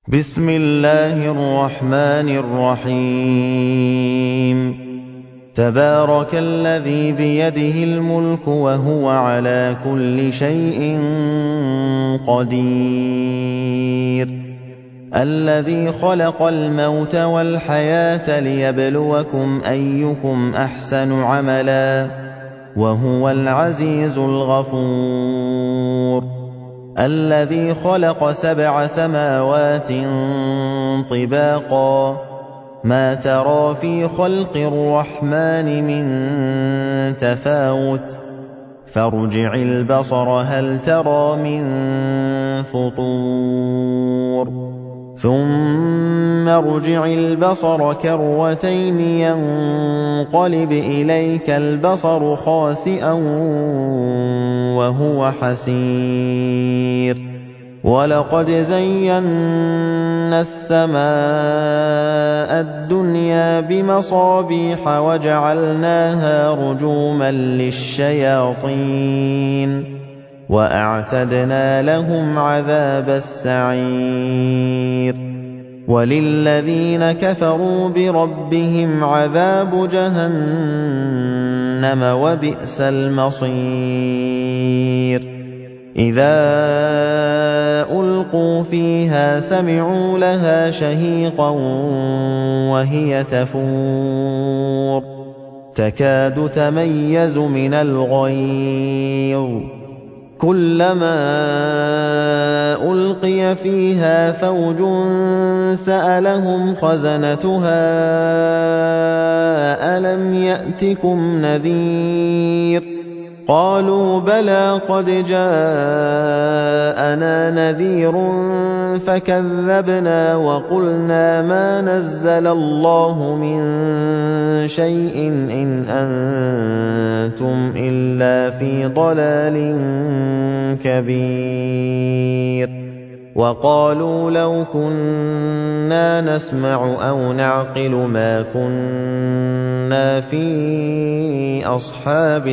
بسم الله الرحمن الرحيم تبارك الذي بيده الملك وهو على كل شيء قدير الذي خلق الموت والحياة ليبلوكم أيكم أحسن عملا وهو العزيز الغفور الذي خلق 7 سماوات طباقا ما ترى في خلق الرحمن من تفاوت فارجع البصر هل ترى من فطور ثم ارجع البصر كرتين ينقلب إليك البصر خاسئا وهو حسير ولقد زينا السماء الدنيا بمصابيح وجعلناها رجوما للشياطين وأعتدنا لهم عذاب السعير وللذين كفروا بربهم عذاب جهنم وبئس المصير إذا ألقوا فيها سمعوا لها شهيقا وهي تفور تكاد تميز من الغيظ كلما ألقي فيها فوج سألهم خزنتها ألم يأتكم نذير قالوا بلى قد جاءنا نذير فكذبنا وقلنا ما نزل الله من شيء إن أنتم إلا في ضلال كبير وقالوا لو كنا نسمع أو نعقل ما كنا في أصحاب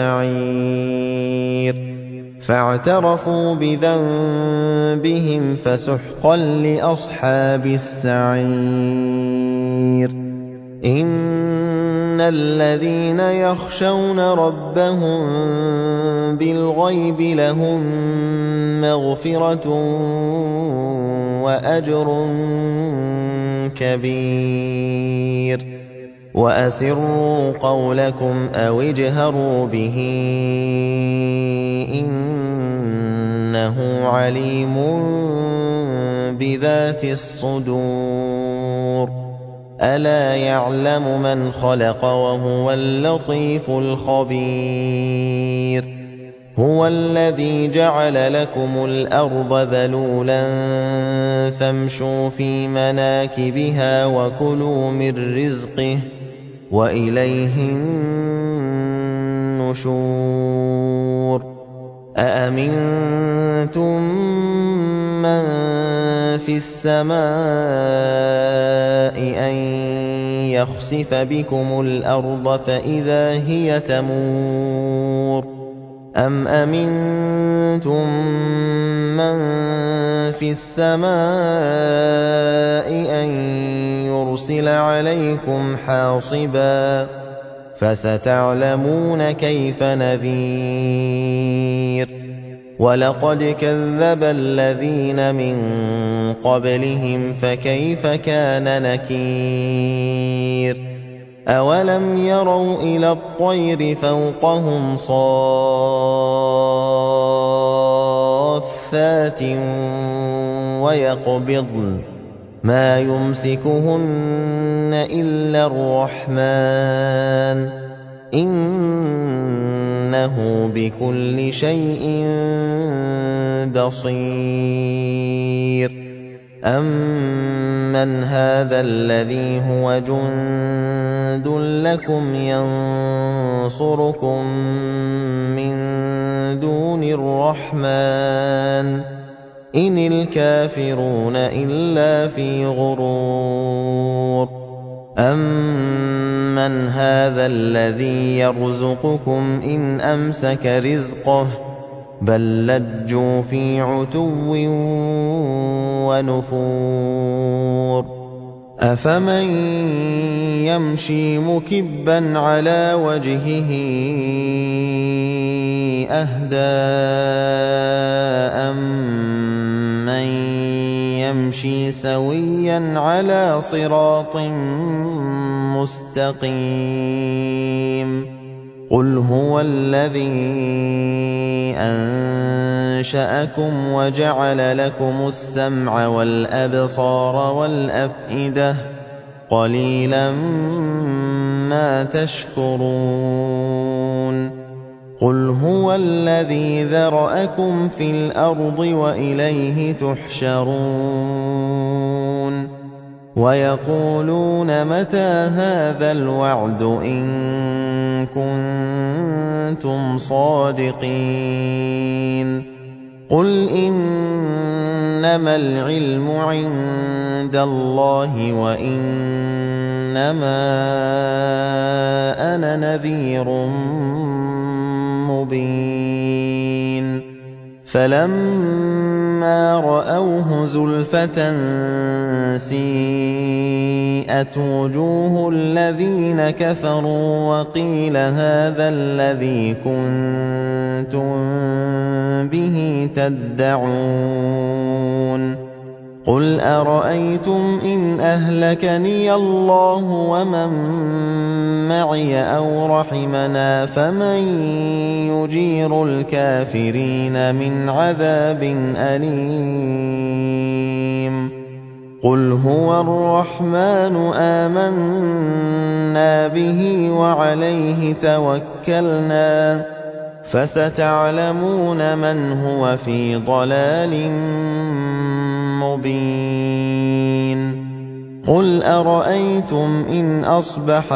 السعير فاعترفوا بذنبهم فسحقا لأصحاب السعير إن الذين يخشون ربهم بالغيب لهم مغفرة وأجر كبير وأسروا قولكم أو اجهروا به إنه عليم بذات الصدور ألا يعلم من خلق وهو اللطيف الخبير هو الذي جعل لكم الأرض ذلولا فامشوا في مناكبها وكلوا من رزقه وإليه النشور أأمنتم من في السماء أن يخسف بكم الأرض فإذا هي تمور أم أمنتم من في السماء أن يرسل عليكم حاصبا فستعلمون كيف نذير ولقد كذب الذين من قبلهم فكيف كان نكير أولم يروا إلى الطير فوقهم صافات ويقبضن ما يمسكهن إلا الرحمن إنه بكل شيء بصير أَمَّنْ هَٰذَا الَّذِي هُوَ جُندٌ لَّكُمْ يَنصُرُكُم مِّن دُونِ الرَّحْمَٰنِ إِنِ الْكَافِرُونَ إِلَّا فِي غُرُورٍ أَمَّنْ هَٰذَا الَّذِي يَرْزُقُكُمْ إِنْ أَمْسَكَ رِزْقَهُ بَل لَّجُّوا فِي عُتُوٍّ وَنُفُورٍ أَفَمَن يَمْشِي مُكِبًّا عَلَىٰ وَجْهِهِ أَهْدَىٰ أَمَّن يَمْشِي سَوِيًّا عَلَىٰ صِرَاطٍ مُّسْتَقِيمٍ قُلْ هُوَ الَّذِي أَنشَأَكُمْ وَجَعَلَ لَكُمُ السَّمْعَ وَالْأَبْصَارَ وَالْأَفْئِدَةَ ۖ قَلِيلًا مَّا تَشْكُرُونَ قُلْ هُوَ الَّذِي ذَرَأَكُمْ فِي الْأَرْضِ وَإِلَيْهِ تُحْشَرُونَ وَيَقُولُونَ مَتَىٰ هَٰذَا الْوَعْدُ إِن كُنتُمْ صَادِقِينَ قُلْ إِنَّمَا الْعِلْمُ عِندَ اللَّهِ وَإِنَّمَا أَنَا نَذِيرٌ مُّبِينٌ فَلَمَّا رَأَوْهُ زُلْفَةً سِيئَتْ وُجُوهُ الَّذِينَ كَفَرُوا وَقِيلَ هَٰذَا الَّذِي كُنتُم بِهِ تَدَّعُونَ قُلْ أَرَأَيْتُمْ إِنْ أَهْلَكَنِيَ اللَّهُ وَمَن مَّعِيَ أَوْ رَحِمَنَا فَمَن يُجِيرُ الْكَافِرِينَ مِنْ عَذَابٍ أَلِيمٍ قُلْ هُوَ الرَّحْمَٰنُ آمَنَّا بِهِ وَعَلَيْهِ تَوَكَّلْنَا فَسَتَعْلَمُونَ مَنْ هُوَ فِي ضَلَالٍ مُّبِينٍ قُلْ أَرَأَيْتُمْ إِنْ أَصْبَحَ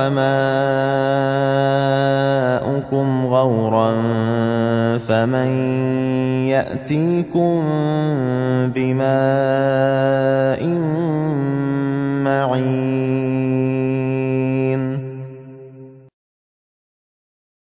مَاؤُكُمْ غَوْرًا فَمَن يَأْتِيكُم بِمَاءٍ مَّعِينٍ